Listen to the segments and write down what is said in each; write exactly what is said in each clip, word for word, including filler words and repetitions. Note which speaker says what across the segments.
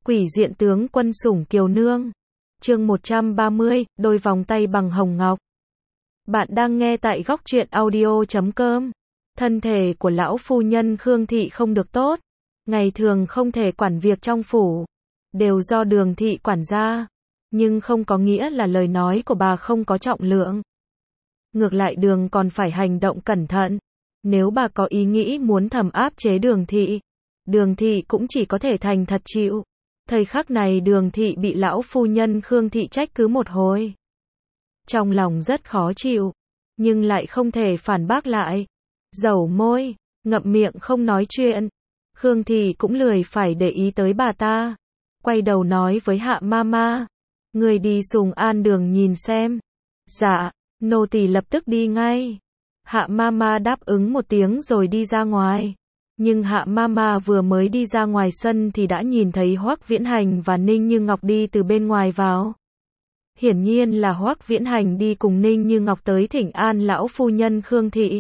Speaker 1: Quỷ diện tướng quân sủng kiều nương. Chương một trăm ba mươi, đôi vòng tay bằng hồng ngọc. Bạn đang nghe tại góc truyện audio chấm com. Thân thể của lão phu nhân Khương Thị không được tốt, ngày thường không thể quản việc trong phủ, đều do Đường Thị quản gia, nhưng không có nghĩa là lời nói của bà không có trọng lượng. Ngược lại Đường còn phải hành động cẩn thận, nếu bà có ý nghĩ muốn thầm áp chế Đường Thị, Đường Thị cũng chỉ có thể thành thật chịu. Thời khắc này Đường Thị bị lão phu nhân Khương Thị trách cứ một hồi. Trong lòng rất khó chịu, nhưng lại không thể phản bác lại. Dẩu môi, ngậm miệng không nói chuyện. Khương Thị cũng lười phải để ý tới bà ta. Quay đầu nói với Hạ Mama, người đi Sùng An Đường nhìn xem. Dạ, nô tỳ lập tức đi ngay. Hạ Mama đáp ứng một tiếng rồi đi ra ngoài. Nhưng Hạ Mama vừa mới đi ra ngoài sân thì đã nhìn thấy Hoắc Viễn Hành và Ninh Như Ngọc đi từ bên ngoài vào. Hiển nhiên là Hoắc Viễn Hành đi cùng Ninh Như Ngọc tới thỉnh an lão phu nhân Khương Thị.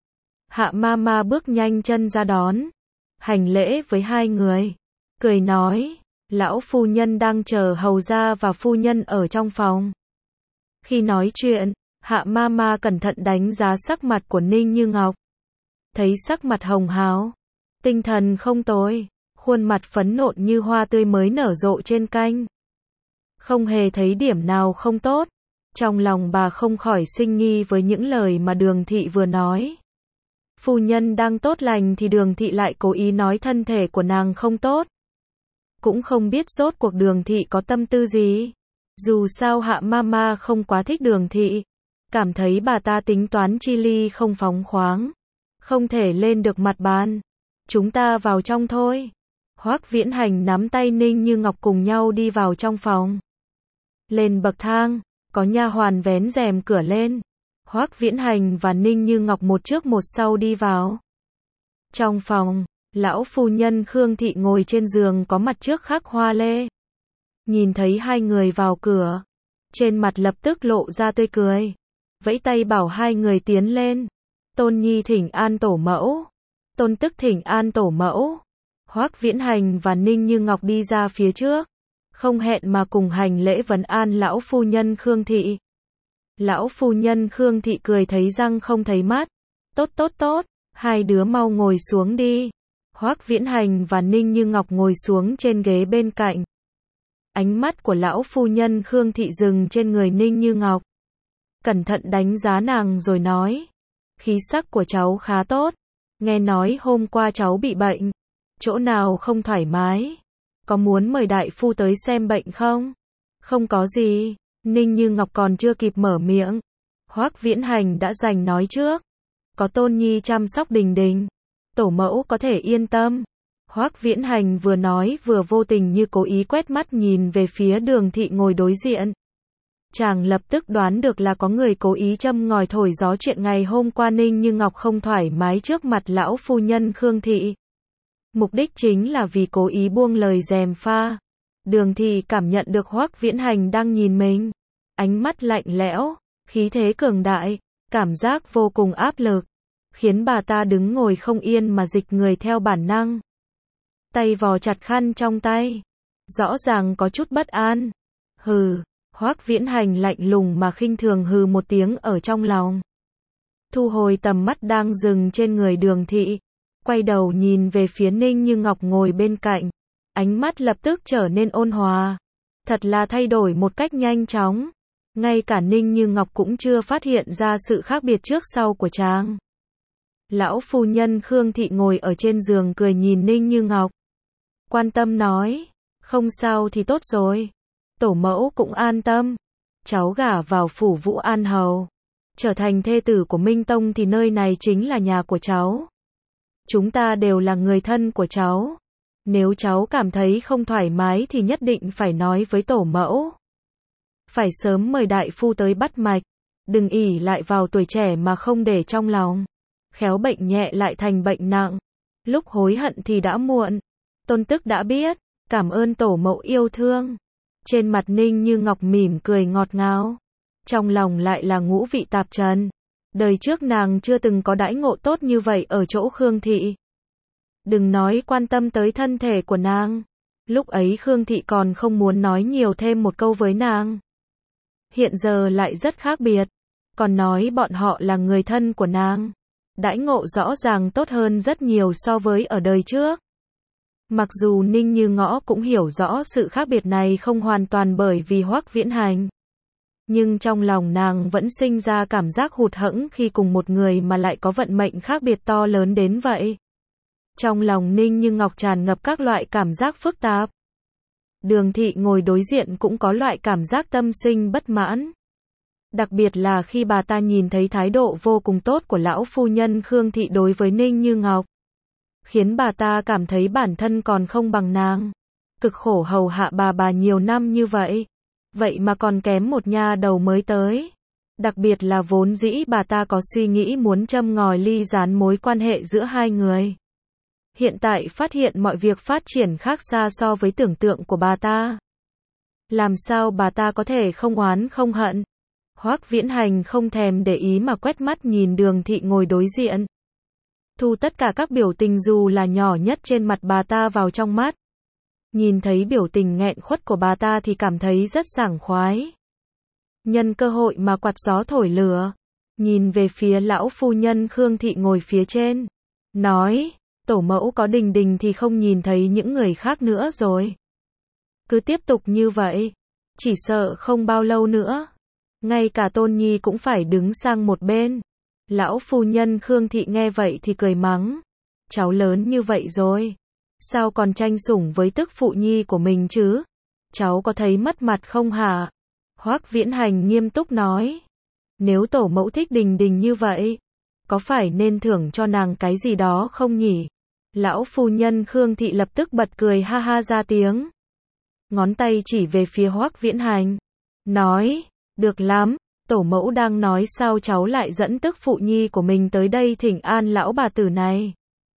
Speaker 1: Hạ Mama bước nhanh chân ra đón, hành lễ với hai người, cười nói, lão phu nhân đang chờ hầu gia và phu nhân ở trong phòng. Khi nói chuyện, Hạ Mama cẩn thận đánh giá sắc mặt của Ninh Như Ngọc. Thấy sắc mặt hồng hào, tinh thần không tồi, khuôn mặt phấn nộn như hoa tươi mới nở rộ trên canh. Không hề thấy điểm nào không tốt. Trong lòng bà không khỏi sinh nghi với những lời mà Đường Thị vừa nói. Phu nhân đang tốt lành thì Đường Thị lại cố ý nói thân thể của nàng không tốt. Cũng không biết rốt cuộc Đường Thị có tâm tư gì. Dù sao Hạ Mama không quá thích Đường Thị, cảm thấy bà ta tính toán chi ly không phóng khoáng, không thể lên được mặt bàn. Chúng ta vào trong thôi. Hoắc Viễn Hành nắm tay Ninh Như Ngọc cùng nhau đi vào trong phòng. Lên bậc thang, có nha hoàn vén rèm cửa lên. Hoắc Viễn Hành và Ninh Như Ngọc một trước một sau đi vào. Trong phòng, lão phu nhân Khương Thị ngồi trên giường có mặt trước khắc hoa lê. Nhìn thấy hai người vào cửa, trên mặt lập tức lộ ra tươi cười, vẫy tay bảo hai người tiến lên. Tôn nhi thỉnh an tổ mẫu. Tôn tức thỉnh an tổ mẫu. Hoắc Viễn Hành và Ninh Như Ngọc đi ra phía trước, không hẹn mà cùng hành lễ vấn an lão phu nhân Khương Thị. Lão phu nhân Khương Thị cười thấy răng không thấy mắt. Tốt tốt tốt, hai đứa mau ngồi xuống đi. Hoắc Viễn Hành và Ninh Như Ngọc ngồi xuống trên ghế bên cạnh. Ánh mắt của lão phu nhân Khương Thị dừng trên người Ninh Như Ngọc, cẩn thận đánh giá nàng rồi nói, khí sắc của cháu khá tốt. Nghe nói hôm qua cháu bị bệnh, chỗ nào không thoải mái, có muốn mời đại phu tới xem bệnh không? Không có gì. Ninh Như Ngọc còn chưa kịp mở miệng, Hoắc Viễn Hành đã giành nói trước, có Tôn nhi chăm sóc Đình Đình, tổ mẫu có thể yên tâm. Hoắc Viễn Hành vừa nói vừa vô tình như cố ý quét mắt nhìn về phía Đường Thị ngồi đối diện. Chàng lập tức đoán được là có người cố ý châm ngòi thổi gió chuyện ngày hôm qua Ninh Như Ngọc không thoải mái trước mặt lão phu nhân Khương Thị. Mục đích chính là vì cố ý buông lời gièm pha. Đường Thị cảm nhận được Hoắc Viễn Hành đang nhìn mình, ánh mắt lạnh lẽo, khí thế cường đại, cảm giác vô cùng áp lực, khiến bà ta đứng ngồi không yên mà dịch người theo bản năng. Tay vò chặt khăn trong tay, rõ ràng có chút bất an. Hừ. Hoắc Viễn Hành lạnh lùng mà khinh thường hừ một tiếng ở trong lòng. Thu hồi tầm mắt đang dừng trên người Đường Thị, quay đầu nhìn về phía Ninh Như Ngọc ngồi bên cạnh, ánh mắt lập tức trở nên ôn hòa, thật là thay đổi một cách nhanh chóng. Ngay cả Ninh Như Ngọc cũng chưa phát hiện ra sự khác biệt trước sau của chàng. Lão phu nhân Khương Thị ngồi ở trên giường cười nhìn Ninh Như Ngọc, quan tâm nói, không sao thì tốt rồi. Tổ mẫu cũng an tâm, cháu gả vào phủ Vũ An Hầu, trở thành thê tử của Minh Tông thì nơi này chính là nhà của cháu. Chúng ta đều là người thân của cháu. Nếu cháu cảm thấy không thoải mái thì nhất định phải nói với tổ mẫu. Phải sớm mời đại phu tới bắt mạch, đừng ỷ lại vào tuổi trẻ mà không để trong lòng. Khéo bệnh nhẹ lại thành bệnh nặng, lúc hối hận thì đã muộn. Tôn tức đã biết, cảm ơn tổ mẫu yêu thương. Trên mặt Ninh Như Ngọc mỉm cười ngọt ngào, trong lòng lại là ngũ vị tạp trần. Đời trước nàng chưa từng có đãi ngộ tốt như vậy ở chỗ Khương Thị. Đừng nói quan tâm tới thân thể của nàng, Lúc ấy Khương Thị còn không muốn nói nhiều thêm một câu với nàng. Hiện giờ lại rất khác biệt. Còn nói bọn họ là người thân của nàng. Đãi ngộ rõ ràng tốt hơn rất nhiều so với ở đời trước. Mặc dù Ninh Như Ngõ cũng hiểu rõ sự khác biệt này không hoàn toàn bởi vì Hoắc Viễn Hành. Nhưng trong lòng nàng vẫn sinh ra cảm giác hụt hẫng khi cùng một người mà lại có vận mệnh khác biệt to lớn đến vậy. Trong lòng Ninh Như Ngọc tràn ngập các loại cảm giác phức tạp. Đường Thị ngồi đối diện cũng có loại cảm giác tâm sinh bất mãn. Đặc biệt là khi bà ta nhìn thấy thái độ vô cùng tốt của lão phu nhân Khương Thị đối với Ninh Như Ngọc. Khiến bà ta cảm thấy bản thân còn không bằng nàng. Cực khổ hầu hạ bà bà nhiều năm như vậy. Vậy mà còn kém một nha đầu mới tới. Đặc biệt là vốn dĩ bà ta có suy nghĩ muốn châm ngòi ly gián mối quan hệ giữa hai người. Hiện tại phát hiện mọi việc phát triển khác xa so với tưởng tượng của bà ta. Làm sao bà ta có thể không oán không hận? Hoắc Viễn Hành không thèm để ý mà quét mắt nhìn Đường Thị ngồi đối diện. Thu tất cả các biểu tình dù là nhỏ nhất trên mặt bà ta vào trong mắt. Nhìn thấy biểu tình nghẹn khuất của bà ta thì cảm thấy rất sảng khoái. Nhân cơ hội mà quạt gió thổi lửa. Nhìn về phía lão phu nhân Khương Thị ngồi phía trên. Nói, tổ mẫu có Đình Đình thì không nhìn thấy những người khác nữa rồi. Cứ tiếp tục như vậy. Chỉ sợ không bao lâu nữa. Ngay cả Tôn Nhi cũng phải đứng sang một bên. Lão phu nhân Khương Thị nghe vậy thì cười mắng. Cháu lớn như vậy rồi. Sao còn tranh sủng với tức phụ nhi của mình chứ? Cháu có thấy mất mặt không hả? Hoắc Viễn Hành nghiêm túc nói. Nếu tổ mẫu thích Đình Đình như vậy, có phải nên thưởng cho nàng cái gì đó không nhỉ? Lão phu nhân Khương Thị lập tức bật cười ha ha ra tiếng. Ngón tay chỉ về phía Hoắc Viễn Hành. Nói, được lắm, tổ mẫu đang nói sao cháu lại dẫn tức phụ nhi của mình tới đây thỉnh an lão bà tử này.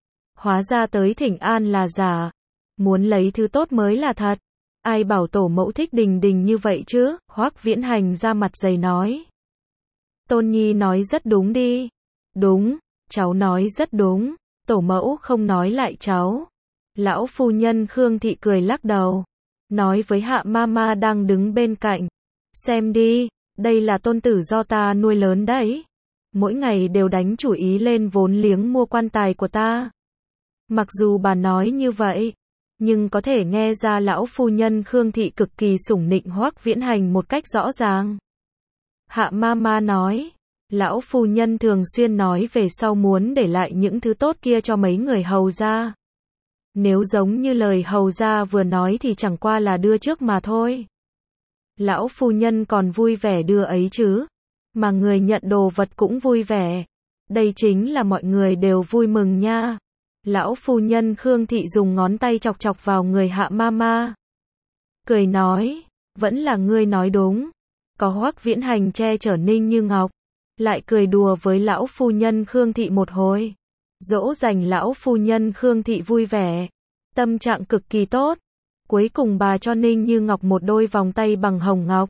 Speaker 1: Hóa ra tới thỉnh an là giả. Muốn lấy thứ tốt mới là thật. Ai bảo tổ mẫu thích Đình Đình như vậy chứ? Hoắc Viễn Hành ra mặt dày nói. Tôn Nhi nói rất đúng đi. Đúng, cháu nói rất đúng. Tổ mẫu không nói lại cháu. Lão phu nhân Khương Thị cười lắc đầu. Nói với Hạ Mama đang đứng bên cạnh. Xem đi, đây là tôn tử do ta nuôi lớn đấy. Mỗi ngày đều đánh chủ ý lên vốn liếng mua quan tài của ta. Mặc dù bà nói như vậy, nhưng có thể nghe ra lão phu nhân Khương Thị cực kỳ sủng nịnh Hoắc Viễn Hành một cách rõ ràng. Hạ Mama nói, lão phu nhân thường xuyên nói về sau muốn để lại những thứ tốt kia cho mấy người hầu gia. Nếu giống như lời hầu gia vừa nói thì chẳng qua là đưa trước mà thôi. Lão phu nhân còn vui vẻ đưa ấy chứ, mà người nhận đồ vật cũng vui vẻ. Đây chính là mọi người đều vui mừng nha. Lão phu nhân Khương Thị dùng ngón tay chọc chọc vào người Hạ Mama. Cười nói, vẫn là ngươi nói đúng. Có Hoắc Viễn Hành che chở Ninh Như Ngọc, lại cười đùa với lão phu nhân Khương Thị một hồi. Dỗ dành lão phu nhân Khương Thị vui vẻ, tâm trạng cực kỳ tốt. Cuối cùng bà cho Ninh Như Ngọc một đôi vòng tay bằng hồng ngọc.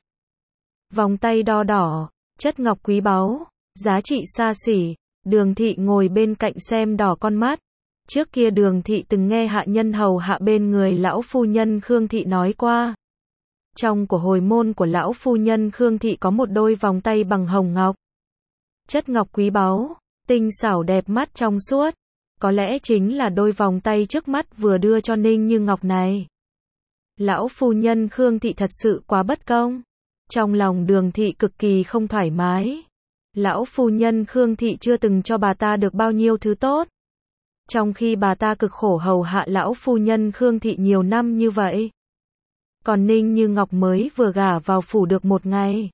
Speaker 1: Vòng tay đo đỏ, chất ngọc quý báu, giá trị xa xỉ. Đường Thị ngồi bên cạnh xem đỏ con mắt. Trước kia Đường Thị từng nghe hạ nhân hầu hạ bên người lão phu nhân Khương Thị nói qua. Trong của hồi môn của lão phu nhân Khương Thị có một đôi vòng tay bằng hồng ngọc. Chất ngọc quý báu, tinh xảo đẹp mắt trong suốt. Có lẽ chính là đôi vòng tay trước mắt vừa đưa cho Ninh Như Ngọc này. Lão phu nhân Khương Thị thật sự quá bất công. Trong lòng Đường Thị cực kỳ không thoải mái. Lão phu nhân Khương Thị chưa từng cho bà ta được bao nhiêu thứ tốt. Trong khi bà ta cực khổ hầu hạ lão phu nhân Khương Thị nhiều năm như vậy. Còn Ninh Như Ngọc mới vừa gả vào phủ được một ngày.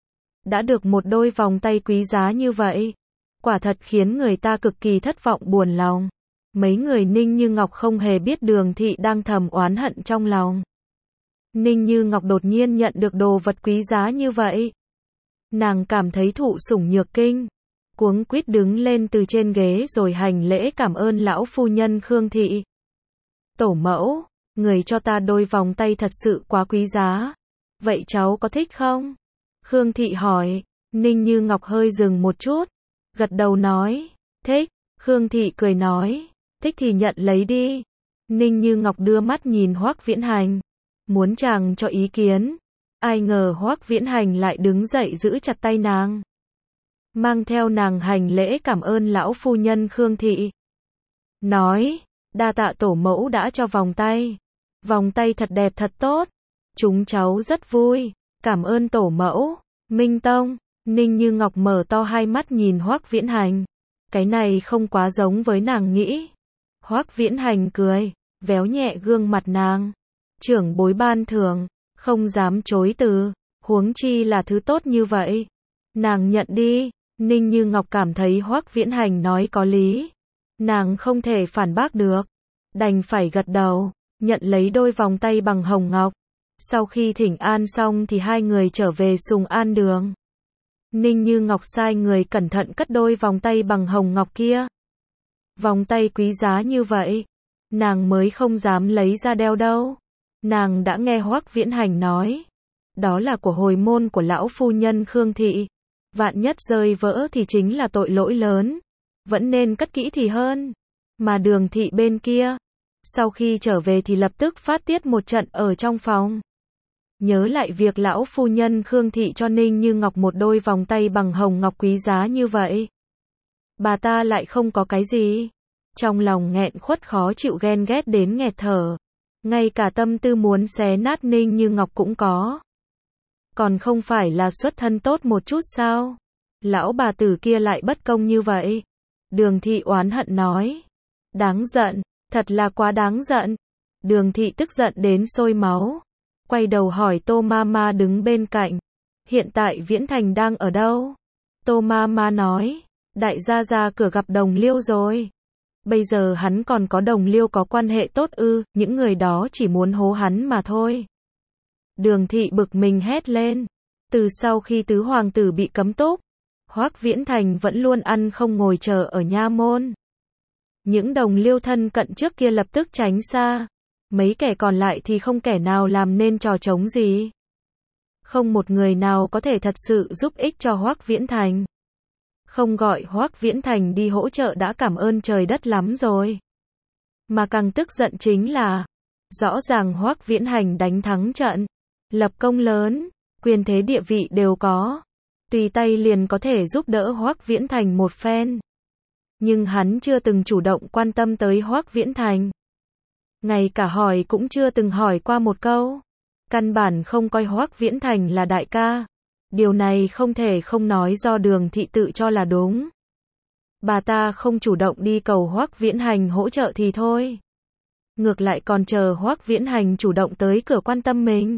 Speaker 1: Đã được một đôi vòng tay quý giá như vậy. Quả thật khiến người ta cực kỳ thất vọng buồn lòng. Mấy người Ninh Như Ngọc không hề biết Đường Thị đang thầm oán hận trong lòng. Ninh Như Ngọc đột nhiên nhận được đồ vật quý giá như vậy. Nàng cảm thấy thụ sủng nhược kinh. Cuống quýt đứng lên từ trên ghế rồi hành lễ cảm ơn lão phu nhân Khương Thị. Tổ mẫu, người cho ta đôi vòng tay thật sự quá quý giá. Vậy cháu có thích không? Khương Thị hỏi. Ninh Như Ngọc hơi dừng một chút. Gật đầu nói. Thích. Khương Thị cười nói. Thích thì nhận lấy đi. Ninh Như Ngọc đưa mắt nhìn Hoắc Viễn Hành, muốn chàng cho ý kiến. Ai ngờ Hoắc Viễn Hành lại đứng dậy giữ chặt tay nàng, mang theo nàng hành lễ cảm ơn lão phu nhân Khương Thị. Nói, đa tạ tổ mẫu đã cho vòng tay. Vòng tay thật đẹp thật tốt. Chúng cháu rất vui. Cảm ơn tổ mẫu. Minh Tông. Ninh Như Ngọc mở to hai mắt nhìn Hoắc Viễn Hành. Cái này không quá giống với nàng nghĩ. Hoắc Viễn Hành cười, véo nhẹ gương mặt nàng. Trưởng bối ban thưởng, không dám chối từ, huống chi là thứ tốt như vậy. Nàng nhận đi. Ninh Như Ngọc cảm thấy Hoắc Viễn Hành nói có lý. Nàng không thể phản bác được, đành phải gật đầu, nhận lấy đôi vòng tay bằng hồng ngọc. Sau khi thỉnh an xong thì hai người trở về Sùng An Đường. Ninh Như Ngọc sai người cẩn thận cất đôi vòng tay bằng hồng ngọc kia. Vòng tay quý giá như vậy, nàng mới không dám lấy ra đeo đâu. Nàng đã nghe Hoắc Viễn Hành nói, đó là của hồi môn của lão phu nhân Khương Thị. Vạn nhất rơi vỡ thì chính là tội lỗi lớn. Vẫn nên cất kỹ thì hơn. Mà Đường Thị bên kia, sau khi trở về thì lập tức phát tiết một trận ở trong phòng. Nhớ lại việc lão phu nhân Khương Thị cho Ninh Như Ngọc một đôi vòng tay bằng hồng ngọc quý giá như vậy. Bà ta lại không có cái gì. Trong lòng nghẹn khuất khó chịu ghen ghét đến nghẹt thở. Ngay cả tâm tư muốn xé nát Ninh Như Ngọc cũng có. Còn không phải là xuất thân tốt một chút sao? Lão bà tử kia lại bất công như vậy. Đường Thị oán hận nói. Đáng giận, thật là quá đáng giận. Đường Thị tức giận đến sôi máu. Quay đầu hỏi Tô Mama đứng bên cạnh. Hiện tại Viễn Thành đang ở đâu? Tô Mama nói. Đại gia ra cửa gặp đồng liêu rồi. Bây giờ hắn còn có đồng liêu có quan hệ tốt ư, những người đó chỉ muốn hố hắn mà thôi. Đường Thị bực mình hét lên. Từ sau khi tứ hoàng tử bị cấm túc, Hoắc Viễn Thành vẫn luôn ăn không ngồi chờ ở nha môn. Những đồng liêu thân cận trước kia lập tức tránh xa. Mấy kẻ còn lại thì không kẻ nào làm nên trò trống gì. Không một người nào có thể thật sự giúp ích cho Hoắc Viễn Thành. Không gọi Hoắc Viễn Thành đi hỗ trợ đã cảm ơn trời đất lắm rồi. Mà càng tức giận chính là, rõ ràng Hoắc Viễn Hành đánh thắng trận, lập công lớn, quyền thế địa vị đều có. Tùy tay liền có thể giúp đỡ Hoắc Viễn Thành một phen. Nhưng hắn chưa từng chủ động quan tâm tới Hoắc Viễn Thành. Ngay cả hỏi cũng chưa từng hỏi qua một câu. Căn bản không coi Hoắc Viễn Thành là đại ca. Điều này không thể không nói do Đường Thị tự cho là đúng. Bà ta không chủ động đi cầu Hoắc Viễn Hành hỗ trợ thì thôi. Ngược lại còn chờ Hoắc Viễn Hành chủ động tới cửa quan tâm mình.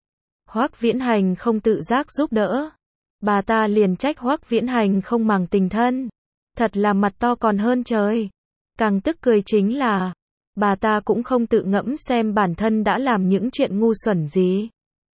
Speaker 1: Hoắc Viễn Hành không tự giác giúp đỡ. Bà ta liền trách Hoắc Viễn Hành không màng tình thân. Thật là mặt to còn hơn trời. Càng tức cười chính là, bà ta cũng không tự ngẫm xem bản thân đã làm những chuyện ngu xuẩn gì.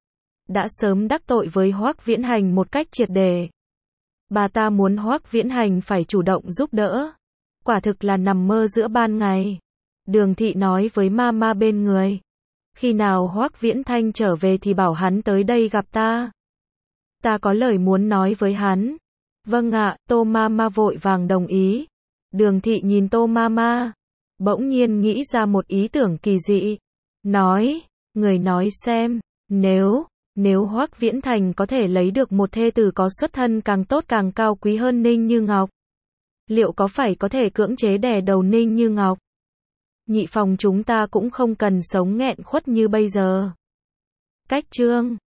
Speaker 1: Đã sớm đắc tội với Hoắc Viễn Hành một cách triệt để. Bà ta muốn Hoắc Viễn Hành phải chủ động giúp đỡ. Quả thực là nằm mơ giữa ban ngày. Đường Thị nói với Mama bên người. Khi nào Hoắc Viễn Thanh trở về thì bảo hắn tới đây gặp ta. Ta có lời muốn nói với hắn. Vâng ạ, Tô Mama vội vàng đồng ý. Đường Thị nhìn Tô Mama, bỗng nhiên nghĩ ra một ý tưởng kỳ dị. Nói, người nói xem, nếu, nếu Hoắc Viễn Thành có thể lấy được một thê tử có xuất thân càng tốt càng cao quý hơn Ninh Như Ngọc, liệu có phải có thể cưỡng chế đè đầu Ninh Như Ngọc? Nhị phòng chúng ta cũng không cần sống nghẹn khuất như bây giờ. Cách chương